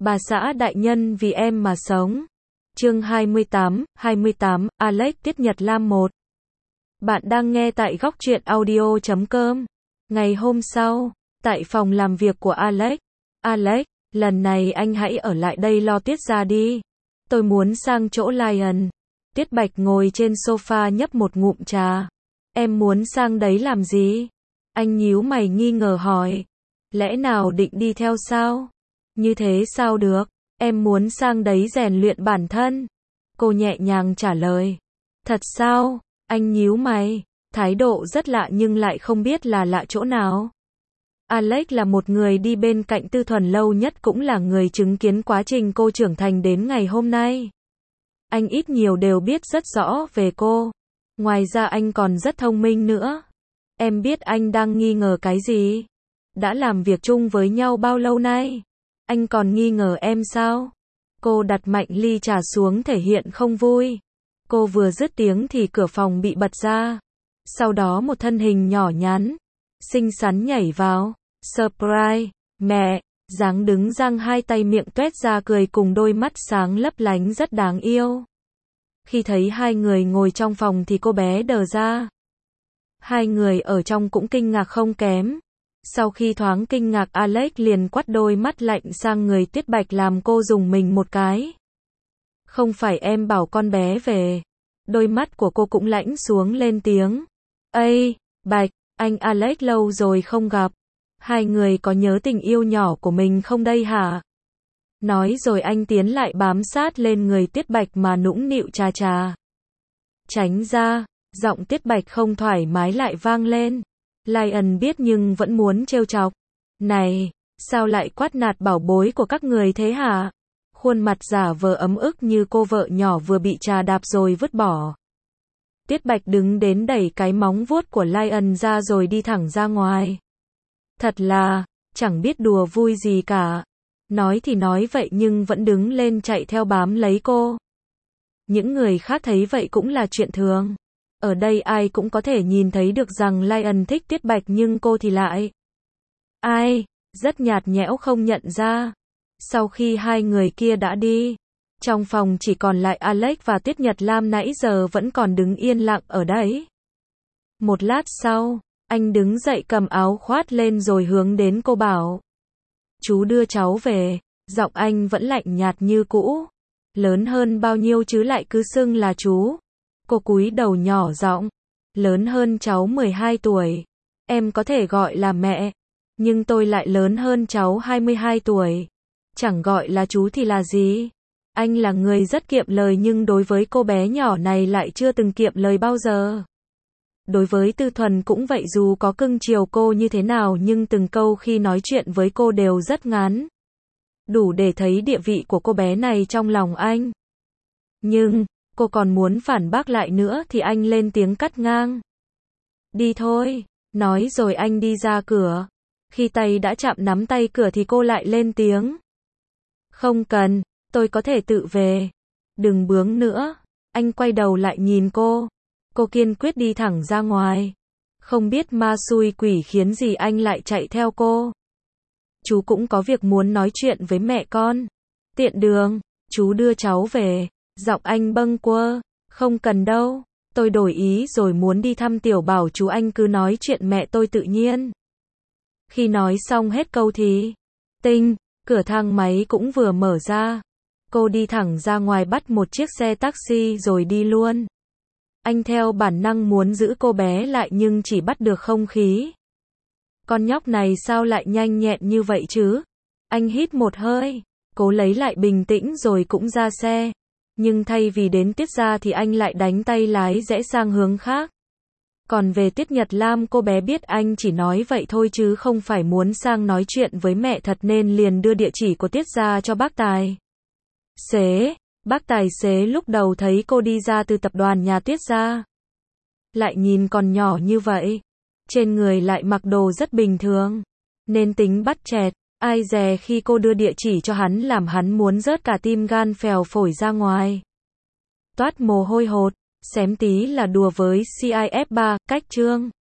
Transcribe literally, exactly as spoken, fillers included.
Bà xã đại nhân vì em mà sống. Chương hai mươi tám, hai mươi tám, Alex Tiết Nhật Lam một. Bạn đang nghe tại góc truyện audio chấm com. Ngày hôm sau, tại phòng làm việc của Alex. Alex, lần này anh hãy ở lại đây lo Tiết ra đi. Tôi muốn sang chỗ Lion. Tiết Bạch ngồi trên sofa nhấp một ngụm trà. Em muốn sang đấy làm gì? Anh nhíu mày nghi ngờ hỏi. Lẽ nào định đi theo sao? Như thế sao được? Em muốn sang đấy rèn luyện bản thân. Cô nhẹ nhàng trả lời. Thật sao? Anh nhíu mày. Thái độ rất lạ nhưng lại không biết là lạ chỗ nào. Alex là một người đi bên cạnh Tư Thuần lâu nhất, cũng là người chứng kiến quá trình cô trưởng thành đến ngày hôm nay. Anh ít nhiều đều biết rất rõ về cô. Ngoài ra anh còn rất thông minh nữa. Em biết anh đang nghi ngờ cái gì? Đã làm việc chung với nhau bao lâu nay? Anh còn nghi ngờ em sao? Cô đặt mạnh ly trà xuống thể hiện không vui. Cô vừa dứt tiếng thì cửa phòng bị bật ra. Sau đó một thân hình nhỏ nhắn, xinh xắn nhảy vào. Surprise, mẹ, dáng đứng giang hai tay miệng tuét ra cười cùng đôi mắt sáng lấp lánh rất đáng yêu. Khi thấy hai người ngồi trong phòng thì cô bé đờ ra. Hai người ở trong cũng kinh ngạc không kém. Sau khi thoáng kinh ngạc, Alex liền quắt đôi mắt lạnh sang người Tiết Bạch làm cô rùng mình một cái. Không phải em bảo con bé về. Đôi mắt của cô cũng lãnh xuống lên tiếng. Ây, Bạch, anh Alex lâu rồi không gặp. Hai người có nhớ tình yêu nhỏ của mình không đây hả? Nói rồi anh tiến lại bám sát lên người Tiết Bạch mà nũng nịu chà chà. Tránh ra, giọng Tiết Bạch không thoải mái lại vang lên. Lion biết nhưng vẫn muốn trêu chọc. Này, sao lại quát nạt bảo bối của các người thế hả? Khuôn mặt giả vờ ấm ức như cô vợ nhỏ vừa bị trà đạp rồi vứt bỏ. Tiết Bạch đứng đến đẩy cái móng vuốt của Lion ra rồi đi thẳng ra ngoài. Thật là, chẳng biết đùa vui gì cả. Nói thì nói vậy nhưng vẫn đứng lên chạy theo bám lấy cô. Những người khác thấy vậy cũng là chuyện thường. Ở đây ai cũng có thể nhìn thấy được rằng Lion thích Tiết Bạch nhưng cô thì lại. Ai, rất nhạt nhẽo không nhận ra. Sau khi hai người kia đã đi, trong phòng chỉ còn lại Alex và Tiết Nhật Lam nãy giờ vẫn còn đứng yên lặng ở đấy. Một lát sau, anh đứng dậy cầm áo khoác lên rồi hướng đến cô bảo. Chú đưa cháu về. Giọng anh vẫn lạnh nhạt như cũ. Lớn hơn bao nhiêu chứ lại cứ xưng là chú. Cô cúi đầu nhỏ giọng. Lớn hơn cháu mười hai tuổi. Em có thể gọi là mẹ. Nhưng tôi lại lớn hơn cháu hai mươi hai tuổi. Chẳng gọi là chú thì là gì? Anh là người rất kiệm lời nhưng đối với cô bé nhỏ này lại chưa từng kiệm lời bao giờ. Đối với Tư Thuần cũng vậy, dù có cưng chiều cô như thế nào nhưng từng câu khi nói chuyện với cô đều rất ngắn. Đủ để thấy địa vị của cô bé này trong lòng anh. Nhưng, cô còn muốn phản bác lại nữa thì anh lên tiếng cắt ngang. Đi thôi, nói rồi anh đi ra cửa. Khi tay đã chạm nắm tay cửa thì cô lại lên tiếng. Không cần, tôi có thể tự về. Đừng bướng nữa. Anh quay đầu lại nhìn cô. Cô kiên quyết đi thẳng ra ngoài. Không biết ma xui quỷ khiến gì anh lại chạy theo cô. Chú cũng có việc muốn nói chuyện với mẹ con. Tiện đường, chú đưa cháu về. Giọng anh bâng quơ. Không cần đâu. Tôi đổi ý rồi muốn đi thăm Tiểu Bảo chú, anh cứ nói chuyện mẹ tôi tự nhiên. Khi nói xong hết câu thì tinh, cửa thang máy cũng vừa mở ra. Cô đi thẳng ra ngoài bắt một chiếc xe taxi rồi đi luôn. Anh theo bản năng muốn giữ cô bé lại nhưng chỉ bắt được không khí. Con nhóc này sao lại nhanh nhẹn như vậy chứ? Anh hít một hơi, cố lấy lại bình tĩnh rồi cũng ra xe. Nhưng thay vì đến Tiết ra thì anh lại đánh tay lái rẽ sang hướng khác. Còn về Tiết Nhật Lam, cô bé biết anh chỉ nói vậy thôi chứ không phải muốn sang nói chuyện với mẹ thật nên liền đưa địa chỉ của Tiết ra cho bác tài xế. Bác tài xế lúc đầu thấy cô đi ra từ tập đoàn nhà Tiết ra, lại nhìn còn nhỏ như vậy, trên người lại mặc đồ rất bình thường, nên tính bắt chẹt. Ai dè khi cô đưa địa chỉ cho hắn làm hắn muốn rớt cả tim gan phèo phổi ra ngoài. Toát mồ hôi hột, xém tí là đùa với C I F ba, cách chương.